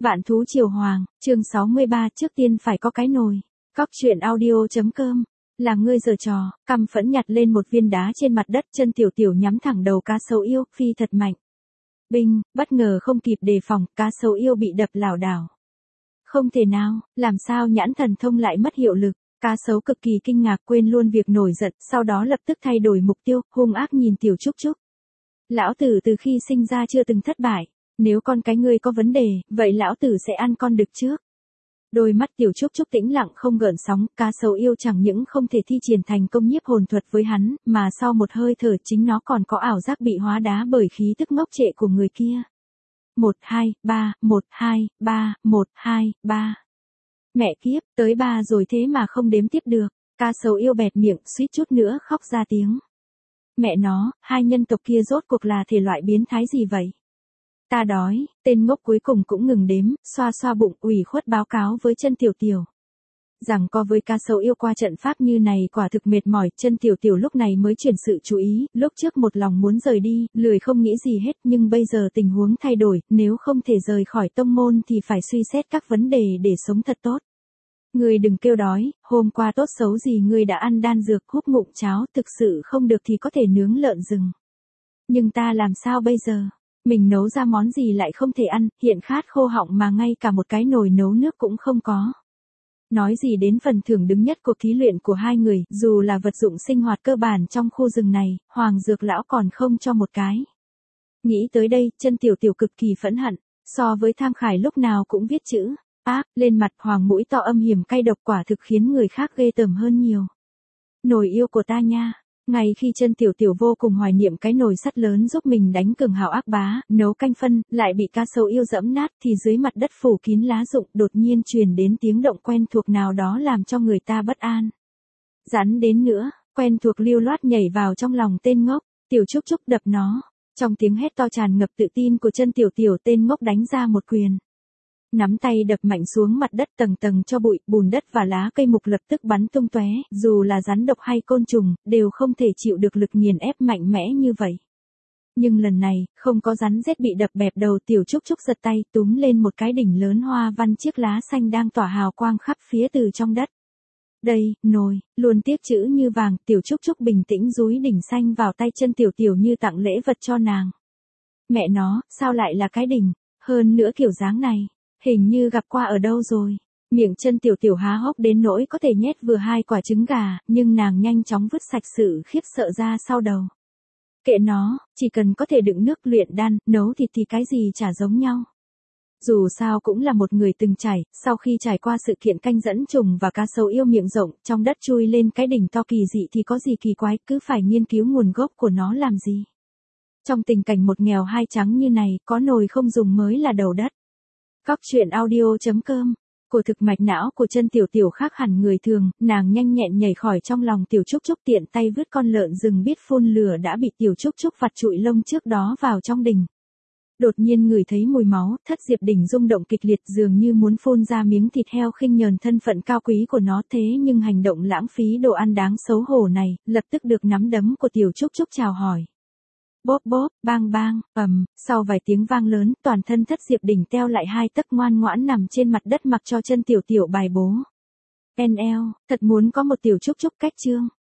Vạn thú triều hoàng, chương 63 trước tiên phải có cái nồi. Cóc truyện audio.com. Là ngươi giở trò, căm phẫn nhặt lên một viên đá trên mặt đất, chân tiểu tiểu nhắm thẳng đầu cá sấu yêu, phi thật mạnh. Binh, bất ngờ không kịp đề phòng, cá sấu yêu bị đập lảo đảo. Không thể nào, làm sao nhãn thần thông lại mất hiệu lực. Cá sấu cực kỳ kinh ngạc, quên luôn việc nổi giận, sau đó lập tức thay đổi mục tiêu, hung ác nhìn tiểu Trúc Trúc. Lão tử từ khi sinh ra chưa từng thất bại. Nếu con cái ngươi có vấn đề, vậy lão tử sẽ ăn con đực trước. Đôi mắt tiểu Trúc Trúc tĩnh lặng không gợn sóng, cá sấu yêu chẳng những không thể thi triển thành công nhiếp hồn thuật với hắn, mà sau một hơi thở chính nó còn có ảo giác bị hóa đá bởi khí tức ngốc trệ của người kia. 1, 2, 3, 1, 2, 3, 1, 2, 3. Mẹ kiếp, tới 3 rồi thế mà không đếm tiếp được, cá sấu yêu bẹt miệng, suýt chút nữa khóc ra tiếng. Mẹ nó, hai nhân tộc kia rốt cuộc là thể loại biến thái gì vậy? Ta đói, tên ngốc cuối cùng cũng ngừng đếm, xoa xoa bụng, ủy khuất báo cáo với chân tiểu tiểu. Rằng co với cá sấu yêu qua trận pháp như này quả thực mệt mỏi, chân tiểu tiểu lúc này mới chuyển sự chú ý, lúc trước một lòng muốn rời đi, lười không nghĩ gì hết, nhưng bây giờ tình huống thay đổi, nếu không thể rời khỏi tông môn thì phải suy xét các vấn đề để sống thật tốt. Ngươi đừng kêu đói, hôm qua tốt xấu gì ngươi đã ăn đan dược, húp ngụm cháo, thực sự không được thì có thể nướng lợn rừng. Nhưng ta làm sao bây giờ? Mình nấu ra món gì lại không thể ăn, hiện khát khô họng mà ngay cả một cái nồi nấu nước cũng không có. Nói gì đến phần thưởng đứng nhất cuộc thí luyện của hai người, dù là vật dụng sinh hoạt cơ bản trong khu rừng này, Hoàng Dược Lão còn không cho một cái. Nghĩ tới đây, chân tiểu tiểu cực kỳ phẫn hận, so với Tham Khải lúc nào cũng viết chữ ác lên mặt, Hoàng mũi to âm hiểm cay độc, quả thực khiến người khác ghê tởm hơn nhiều. Nồi yêu của ta nha. Ngay khi chân tiểu tiểu vô cùng hoài niệm cái nồi sắt lớn giúp mình đánh cường hào ác bá, nấu canh phân, lại bị cá sấu yêu dẫm nát, thì dưới mặt đất phủ kín lá rụng đột nhiên truyền đến tiếng động quen thuộc nào đó làm cho người ta bất an. Rắn đến nữa, quen thuộc lưu loát nhảy vào trong lòng tên ngốc, tiểu Trúc Trúc đập nó. Trong tiếng hét to tràn ngập tự tin của chân tiểu tiểu, tên ngốc đánh ra một quyền. Nắm tay đập mạnh xuống mặt đất, tầng tầng cho bụi, bùn đất và lá cây mục lập tức bắn tung tóe, dù là rắn độc hay côn trùng, đều không thể chịu được lực nghiền ép mạnh mẽ như vậy. Nhưng lần này, không có rắn rết bị đập bẹp đầu, tiểu Trúc Trúc giật tay, túm lên một cái đỉnh lớn hoa văn chiếc lá xanh đang tỏa hào quang khắp phía từ trong đất. Đây, nồi, luôn tiếc chữ như vàng, tiểu Trúc Trúc bình tĩnh dúi đỉnh xanh vào tay chân tiểu tiểu như tặng lễ vật cho nàng. Mẹ nó, sao lại là cái đỉnh, hơn nữa kiểu dáng này. Hình như gặp qua ở đâu rồi. Miệng chân tiểu tiểu há hốc đến nỗi có thể nhét vừa 2 quả trứng gà, nhưng nàng nhanh chóng vứt sạch sự khiếp sợ ra sau đầu. Kệ nó, chỉ cần có thể đựng nước luyện đan, nấu thịt thì cái gì chả giống nhau. Dù sao cũng là một người từng trải, sau khi trải qua sự kiện canh dẫn trùng và cá sấu yêu miệng rộng, trong đất chui lên cái đỉnh to kỳ dị thì có gì kỳ quái, cứ phải nghiên cứu nguồn gốc của nó làm gì. Trong tình cảnh một nghèo hai trắng như này, có nồi không dùng mới là đầu đất. Cóc truyện audio.com. Cổ thực mạch não của chân tiểu tiểu khác hẳn người thường, nàng nhanh nhẹn nhảy khỏi trong lòng tiểu Trúc Trúc, tiện tay vứt con lợn rừng biết phun lửa đã bị tiểu Trúc Trúc vặt trụi lông trước đó vào trong đình. Đột nhiên ngửi thấy mùi máu, Thất Diệp Đỉnh rung động kịch liệt, dường như muốn phun ra miếng thịt heo khinh nhờn thân phận cao quý của nó, thế nhưng hành động lãng phí đồ ăn đáng xấu hổ này, lập tức được nắm đấm của tiểu Trúc Trúc chào hỏi. Bóp bóp, bang bang, sau vài tiếng vang lớn, toàn thân Thất Diệp Đỉnh teo lại 2 tấc, ngoan ngoãn nằm trên mặt đất mặc cho chân tiểu tiểu bài bố. NL, thật muốn có một tiểu Trúc Trúc cách chương.